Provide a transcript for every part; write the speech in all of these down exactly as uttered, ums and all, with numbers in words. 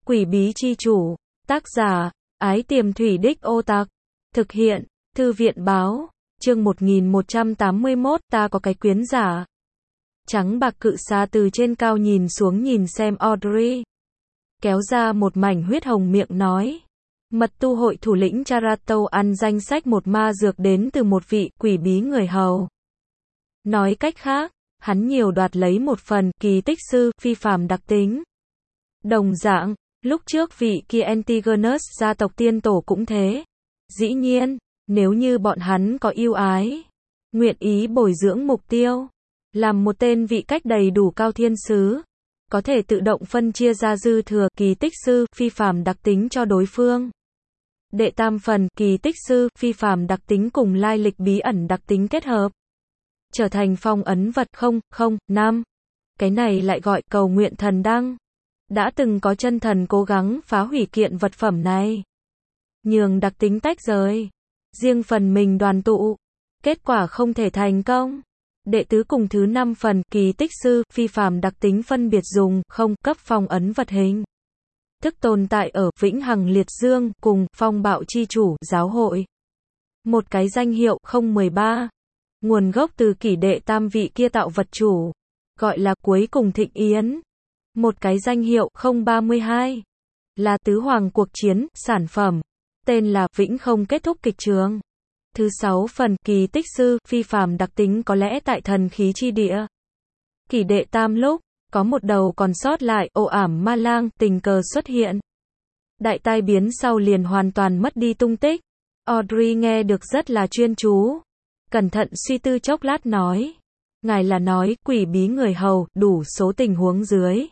Quỷ bí chi chủ. Tác giả, Ái Tiềm Thủy Đích Ô Tặc. Thực hiện, Thư viện báo. Chương một nghìn một trăm tám mươi mốt, ta có cái quyến giả. Trắng bạc cự xà từ trên cao nhìn xuống nhìn xem Audrey. Kéo ra một mảnh huyết hồng miệng nói. Mật tu hội thủ lĩnh Charato ăn danh sách một ma dược đến từ một vị quỷ bí người hầu. Nói cách khác, hắn nhiều đoạt lấy một phần kỳ tích sư phi phàm đặc tính. Đồng dạng, lúc trước vị kia Antigonus gia tộc tiên tổ cũng thế. Dĩ nhiên, nếu như bọn hắn có yêu ái, nguyện ý bồi dưỡng mục tiêu, làm một tên vị cách đầy đủ cao thiên sứ, có thể tự động phân chia ra dư thừa kỳ tích sư phi phàm đặc tính cho đối phương. Đệ tam phần kỳ tích sư phi phàm đặc tính cùng lai lịch bí ẩn đặc tính kết hợp, trở thành phong ấn vật không không năm. Cái này lại gọi cầu nguyện thần đăng. Đã từng có chân thần cố gắng phá hủy kiện vật phẩm này, nhường đặc tính tách rời, riêng phần mình đoàn tụ, kết quả không thể thành công. Đệ tứ cùng thứ năm phần kỳ tích sư phi phàm đặc tính phân biệt dùng không cấp phong ấn vật hình thức tồn tại ở Vĩnh Hằng Liệt Dương cùng phong bạo chi chủ giáo hội. Một cái danh hiệu không một ba, nguồn gốc từ kỷ đệ tam vị kia tạo vật chủ, gọi là cuối cùng thịnh yến. Một cái danh hiệu không ba hai, là tứ hoàng cuộc chiến, sản phẩm, tên là Vĩnh không kết thúc kịch trường. Thứ sáu phần kỳ tích sư phi phàm đặc tính có lẽ tại thần khí chi địa. Kỷ đệ tam lúc, có một đầu còn sót lại ồ ảm ma lang tình cờ xuất hiện. Đại tai biến sau liền hoàn toàn mất đi tung tích. Audrey nghe được rất là chuyên chú. Cẩn thận suy tư chốc lát nói. Ngài là nói quỷ bí người hầu đủ số tình huống dưới.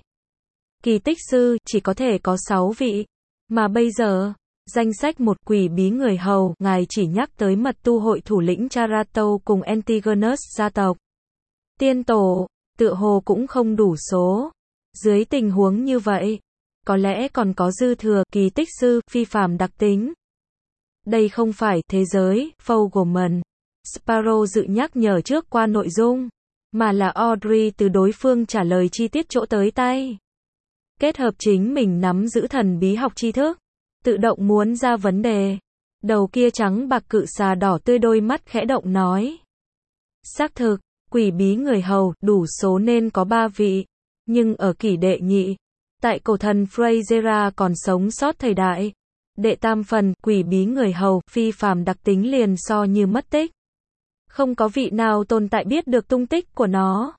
Kỳ tích sư chỉ có thể có sáu vị. Mà bây giờ, danh sách một quỷ bí người hầu, ngài chỉ nhắc tới mật tu hội thủ lĩnh Charato cùng Antigonus gia tộc. Tiên tổ, tựa hồ cũng không đủ số. Dưới tình huống như vậy, có lẽ còn có dư thừa kỳ tích sư phi phàm đặc tính. Đây không phải thế giới, Fogelman. Sparrow dự nhắc nhở trước qua nội dung, mà là Audrey từ đối phương trả lời chi tiết chỗ tới tay. Kết hợp chính mình nắm giữ thần bí học tri thức, tự động muốn ra vấn đề. Đầu kia trắng bạc cự xà đỏ tươi đôi mắt khẽ động nói. Xác thực, quỷ bí người hầu đủ số nên có ba vị, nhưng ở kỷ đệ nhị, tại cổ thần Freyzera còn sống sót thời đại, đệ tam phần quỷ bí người hầu phi phàm đặc tính liền so như mất tích. Không có vị nào tồn tại biết được tung tích của nó.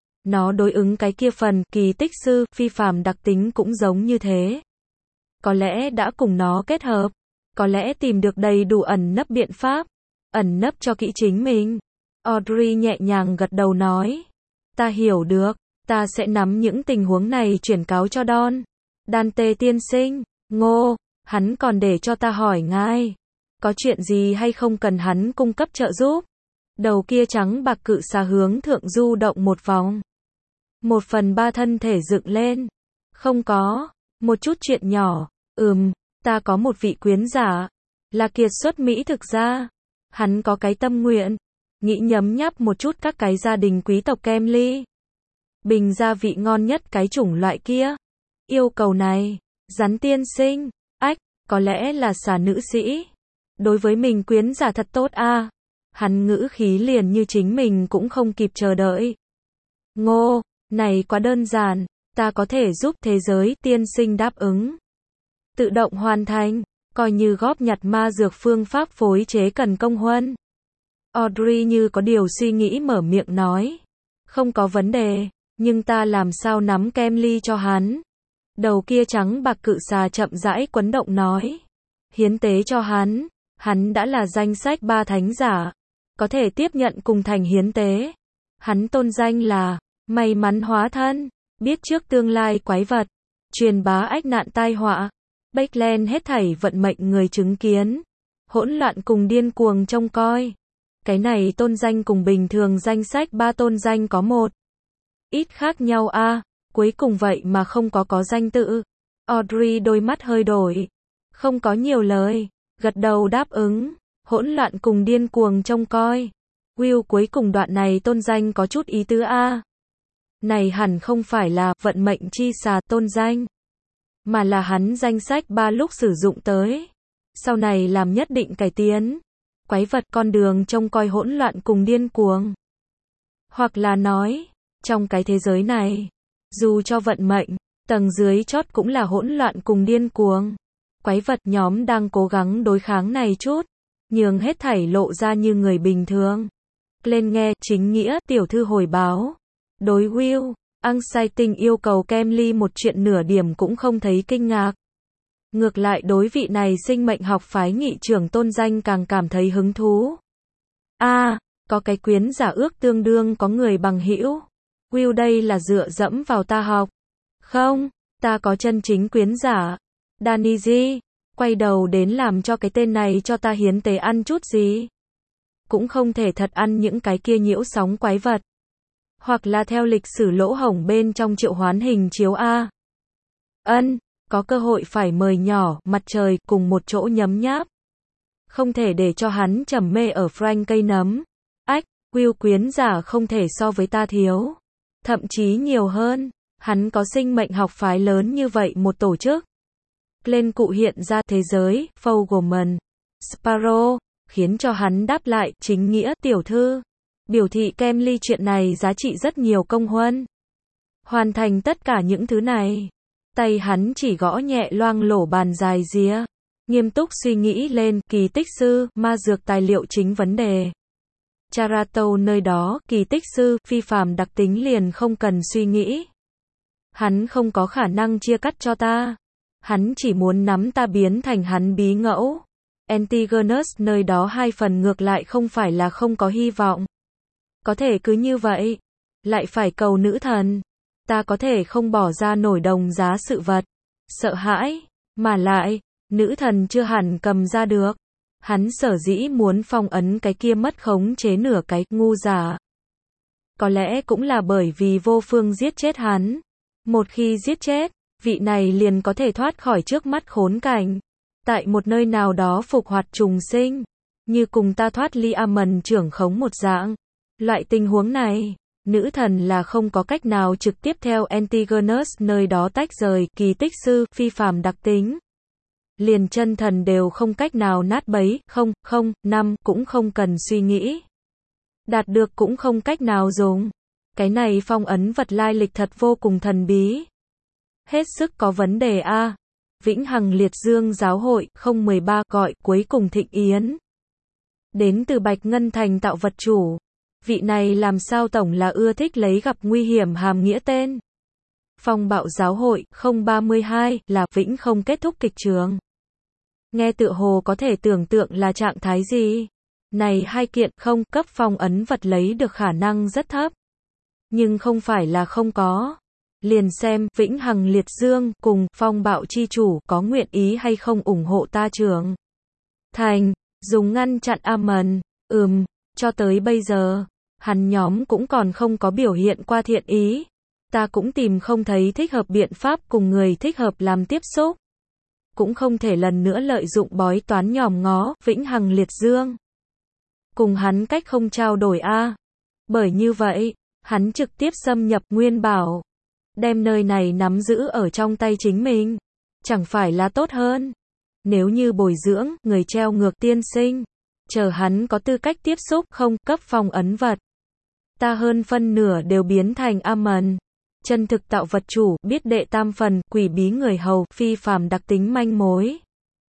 Nó đối ứng cái kia phần kỳ tích sư phi phàm đặc tính cũng giống như thế. Có lẽ đã cùng nó kết hợp, có lẽ tìm được đầy đủ ẩn nấp biện pháp, ẩn nấp cho kỹ chính mình. Audrey nhẹ nhàng gật đầu nói. Ta hiểu được, ta sẽ nắm những tình huống này chuyển cáo cho Don. Dante tiên sinh, Ngô, hắn còn để cho ta hỏi ngài. Có chuyện gì hay không cần hắn cung cấp trợ giúp? Đầu kia trắng bạc cự xà hướng thượng du động một vòng. Một phần ba thân thể dựng lên. Không có. Một chút chuyện nhỏ. Ừm, ta có một vị quyến giả. Là kiệt xuất Mỹ thực ra. Hắn có cái tâm nguyện. Nghĩ nhấm nháp một chút các cái gia đình quý tộc kem ly. Bình gia vị ngon nhất cái chủng loại kia. Yêu cầu này. Rắn tiên sinh. Ách, có lẽ là xà nữ sĩ. Đối với mình quyến giả thật tốt a. À. Hắn ngữ khí liền như chính mình cũng không kịp chờ đợi. Ngô, này quá đơn giản, ta có thể giúp thế giới tiên sinh đáp ứng. Tự động hoàn thành, coi như góp nhặt ma dược phương pháp phối chế cần công huân. Audrey như có điều suy nghĩ mở miệng nói. Không có vấn đề, nhưng ta làm sao nắm kem ly cho hắn. Đầu kia trắng bạc cự xà chậm rãi quấn động nói. Hiến tế cho hắn, hắn đã là danh sách ba thánh giả. Có thể tiếp nhận cùng thành hiến tế. Hắn tôn danh là may mắn hóa thân, biết trước tương lai quái vật, truyền bá ách nạn tai họa. Backland hết thảy vận mệnh người chứng kiến, hỗn loạn cùng điên cuồng trông coi. Cái này tôn danh cùng bình thường danh sách ba tôn danh có một ít khác nhau a, à, cuối cùng vậy mà không có có danh tự. Audrey đôi mắt hơi đổi, không có nhiều lời, gật đầu đáp ứng. Hỗn loạn cùng điên cuồng trông coi. Will cuối cùng đoạn này tôn danh có chút ý tứ a. À. Này hẳn không phải là vận mệnh chi xà tôn danh, mà là hắn danh sách ba lúc sử dụng tới. Sau này làm nhất định cải tiến. Quái vật con đường trông coi hỗn loạn cùng điên cuồng. Hoặc là nói, trong cái thế giới này, dù cho vận mệnh, tầng dưới chót cũng là hỗn loạn cùng điên cuồng. Quái vật nhóm đang cố gắng đối kháng này chút, nhường hết thảy lộ ra như người bình thường. Lên nghe, chính nghĩa, tiểu thư hồi báo. Đối Will, Unsighting yêu cầu Kemly một chuyện nửa điểm cũng không thấy kinh ngạc. Ngược lại đối vị này sinh mệnh học phái nghị trưởng tôn danh càng cảm thấy hứng thú. A, à, có cái quyến giả ước tương đương có người bằng hữu. Will đây là dựa dẫm vào ta học. Không, ta có chân chính quyến giả. Danny G, quay đầu đến làm cho cái tên này cho ta hiến tế ăn chút gì. Cũng không thể thật ăn những cái kia nhiễu sóng quái vật. Hoặc là theo lịch sử lỗ hổng bên trong triệu hoán hình chiếu A. Ân, có cơ hội phải mời nhỏ, mặt trời, cùng một chỗ nhấm nháp. Không thể để cho hắn trầm mê ở Frank cây nấm. Ách, Will quyến giả không thể so với ta thiếu. Thậm chí nhiều hơn, hắn có sinh mệnh học phái lớn như vậy một tổ chức. Lên cụ hiện ra thế giới, Fogelman, Sparrow, khiến cho hắn đáp lại, chính nghĩa, tiểu thư. Biểu thị Kemly chuyện này giá trị rất nhiều công huân. Hoàn thành tất cả những thứ này. Tay hắn chỉ gõ nhẹ loang lổ bàn dài rìa. Nghiêm túc suy nghĩ lên, kỳ tích sư, ma dược tài liệu chính vấn đề. Charato nơi đó, kỳ tích sư, phi phàm đặc tính liền không cần suy nghĩ. Hắn không có khả năng chia cắt cho ta. Hắn chỉ muốn nắm ta biến thành hắn bí ngẫu. Antigonus nơi đó hai phần ngược lại không phải là không có hy vọng. Có thể cứ như vậy. Lại phải cầu nữ thần. Ta có thể không bỏ ra nổi đồng giá sự vật. Sợ hãi. Mà lại, nữ thần chưa hẳn cầm ra được. Hắn sở dĩ muốn phong ấn cái kia mất khống chế nửa cái ngu giả. Có lẽ cũng là bởi vì vô phương giết chết hắn. Một khi giết chết, vị này liền có thể thoát khỏi trước mắt khốn cảnh. Tại một nơi nào đó phục hoạt trùng sinh. Như cùng ta thoát ly Amon trưởng khống một dạng. Loại tình huống này, nữ thần là không có cách nào trực tiếp theo Antigonus nơi đó tách rời, kỳ tích sư, phi phàm đặc tính. Liền chân thần đều không cách nào nát bấy, không, không, năm, cũng không cần suy nghĩ. Đạt được cũng không cách nào dùng. Cái này phong ấn vật lai lịch thật vô cùng thần bí. Hết sức có vấn đề a. Vĩnh Hằng Liệt Dương Giáo hội, không một ba, gọi, cuối cùng thịnh yến. Đến từ Bạch Ngân Thành tạo vật chủ. Vị này làm sao tổng là ưa thích lấy gặp nguy hiểm hàm nghĩa tên. Phong bạo giáo hội, không ba mươi hai, là vĩnh không kết thúc kịch trường. Nghe tựa hồ có thể tưởng tượng là trạng thái gì. Này hai kiện không cấp phong ấn vật lấy được khả năng rất thấp. Nhưng không phải là không có. Liền xem Vĩnh Hằng Liệt Dương cùng phong bạo chi chủ có nguyện ý hay không ủng hộ ta trưởng. Thành, dùng ngăn chặn Amon, ừm, cho tới bây giờ, hắn nhóm cũng còn không có biểu hiện qua thiện ý. Ta cũng tìm không thấy thích hợp biện pháp cùng người thích hợp làm tiếp xúc. Cũng không thể lần nữa lợi dụng bói toán nhòm ngó, Vĩnh Hằng Liệt Dương. Cùng hắn cách không trao đổi a. Bởi như vậy, hắn trực tiếp xâm nhập Nguyên Bảo. Đem nơi này nắm giữ ở trong tay chính mình. Chẳng phải là tốt hơn. Nếu như bồi dưỡng, người treo ngược tiên sinh. Chờ hắn có tư cách tiếp xúc, không, cấp phong ấn vật. Ta hơn phân nửa đều biến thành Amon. Chân thực tạo vật chủ, biết đệ tam phần, quỷ bí người hầu, phi phàm đặc tính manh mối.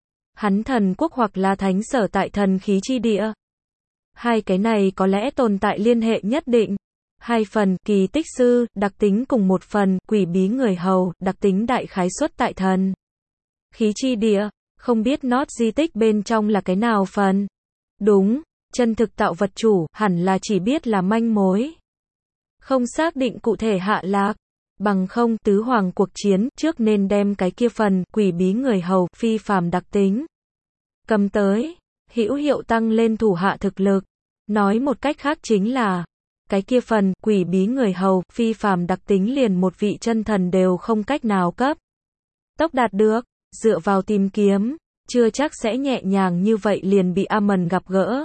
Hắn thần quốc hoặc là thánh sở tại thần khí chi địa. Hai cái này có lẽ tồn tại liên hệ nhất định. Hai phần, kỳ tích sư, đặc tính cùng một phần, quỷ bí người hầu, đặc tính đại khái suất tại thần khí chi địa, không biết nốt di tích bên trong là cái nào phần. Đúng, chân thực tạo vật chủ, hẳn là chỉ biết là manh mối. Không xác định cụ thể hạ lạc. Bằng không, tứ hoàng cuộc chiến, trước nên đem cái kia phần, quỷ bí người hầu, phi phàm đặc tính. Cầm tới, hữu hiệu tăng lên thủ hạ thực lực. Nói một cách khác chính là, cái kia phần, quỷ bí người hầu, phi phàm đặc tính liền một vị chân thần đều không cách nào cấp. Tốc đạt được, dựa vào tìm kiếm, chưa chắc sẽ nhẹ nhàng như vậy liền bị Amon gặp gỡ.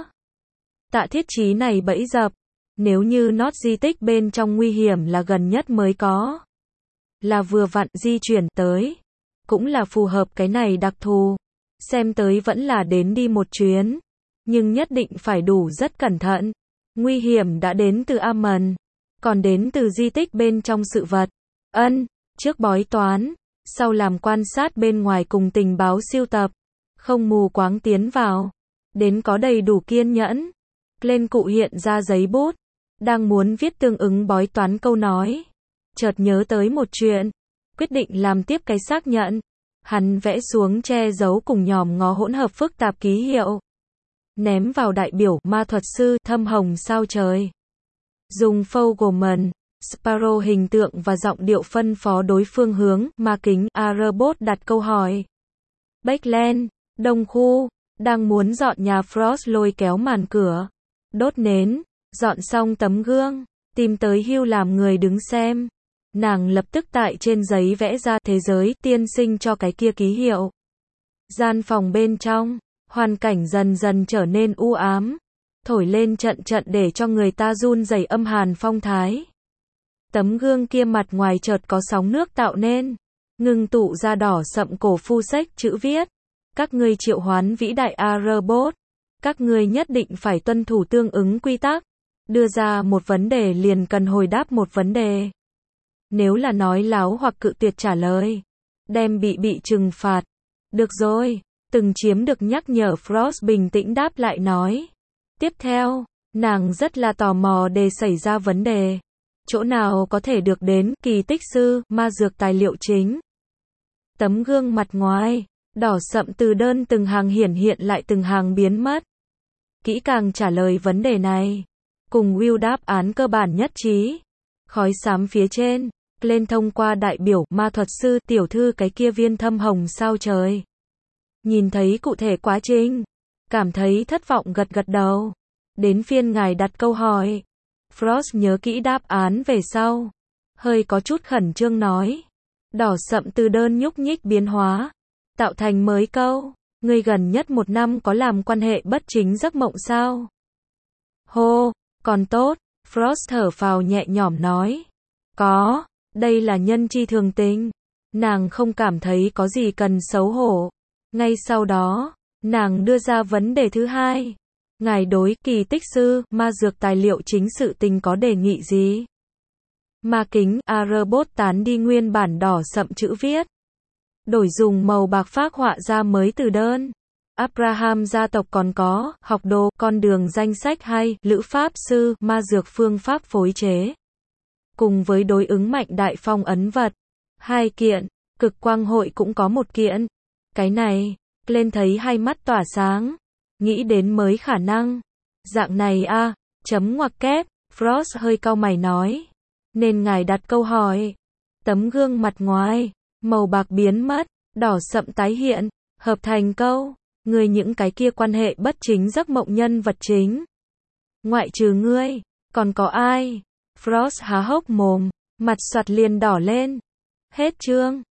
Tạ thiết chí này bẫy dập. Nếu như nốt di tích bên trong nguy hiểm là gần nhất mới có. Là vừa vặn di chuyển tới. cũng là phù hợp cái này đặc thù. Xem tới vẫn là đến đi một chuyến, nhưng nhất định phải đủ rất cẩn thận. Nguy hiểm đã đến từ Amon, còn đến từ di tích bên trong sự vật. Ân, trước bói toán, sau làm quan sát bên ngoài cùng tình báo siêu tập, không mù quáng tiến vào, đến có đầy đủ kiên nhẫn. Lên cụ hiện ra giấy bút, đang muốn viết tương ứng bói toán câu nói, chợt nhớ tới một chuyện, quyết định làm tiếp cái xác nhận. Hắn vẽ xuống che giấu cùng nhòm ngó hỗn hợp phức tạp ký hiệu, ném vào đại biểu ma thuật sư thâm hồng sao trời. Dùng Fogelman, Sparrow hình tượng và giọng điệu phân phó đối phương hướng, ma kính, Arbot đặt câu hỏi. Backland, đông khu, đang muốn dọn nhà. Frost lôi kéo màn cửa, đốt nến, dọn xong tấm gương, tìm tới Hugh làm người đứng xem. Nàng lập tức tại trên giấy vẽ ra thế giới tiên sinh cho cái kia ký hiệu. Gian phòng bên trong, hoàn cảnh dần dần trở nên u ám, thổi lên trận trận để cho người ta run rẩy âm hàn phong thái. Tấm gương kia mặt ngoài chợt có sóng nước tạo nên, ngưng tụ ra đỏ sậm cổ phu sách chữ viết. Các ngươi triệu hoán vĩ đại Arbot, các ngươi nhất định phải tuân thủ tương ứng quy tắc. Đưa ra một vấn đề liền cần hồi đáp một vấn đề. Nếu là nói láo hoặc cự tuyệt trả lời, đem bị bị trừng phạt. Được rồi, từng chiếm được nhắc nhở. Frost bình tĩnh đáp lại nói. Tiếp theo, nàng rất là tò mò để xảy ra vấn đề. Chỗ nào có thể được đến kỳ tích sư, ma dược tài liệu chính. Tấm gương mặt ngoài, đỏ sậm từ đơn từng hàng hiển hiện lại từng hàng biến mất. Kỹ càng trả lời vấn đề này, cùng Will đáp án cơ bản nhất trí. Khói xám phía trên, lên thông qua đại biểu ma thuật sư tiểu thư cái kia viên thâm hồng sao trời. Nhìn thấy cụ thể quá trình, cảm thấy thất vọng gật gật đầu. Đến phiên ngài đặt câu hỏi. Frost nhớ kỹ đáp án về sau, hơi có chút khẩn trương nói. Đỏ sậm từ đơn nhúc nhích biến hóa, tạo thành mới câu. Ngươi gần nhất một năm có làm quan hệ bất chính giấc mộng sao? Hô, còn tốt. Frost thở phào nhẹ nhõm nói. Có, đây là nhân chi thường tình. Nàng không cảm thấy có gì cần xấu hổ. Ngay sau đó, nàng đưa ra vấn đề thứ hai. Ngài đối kỳ tích sư, ma dược tài liệu chính sự tình có đề nghị gì? Ma kính, Arbot tán đi nguyên bản đỏ sậm chữ viết. Đổi dùng màu bạc phác họa ra mới từ đơn. Abraham gia tộc còn có, học đồ, con đường danh sách hay, lữ pháp sư, ma dược phương pháp phối chế. Cùng với đối ứng mạnh đại phong ấn vật. Hai kiện, cực quang hội cũng có một kiện. Cái này, lên thấy hai mắt tỏa sáng. Nghĩ đến mới khả năng. Dạng này a, chấm ngoặc kép, Frost hơi cau mày nói. Nên ngài đặt câu hỏi. Tấm gương mặt ngoài, màu bạc biến mất, đỏ sậm tái hiện, hợp thành câu. Người những cái kia quan hệ bất chính giấc mộng nhân vật chính. Ngoại trừ ngươi, còn có ai? Frost há hốc mồm, mặt soạt liền đỏ lên. Hết chương.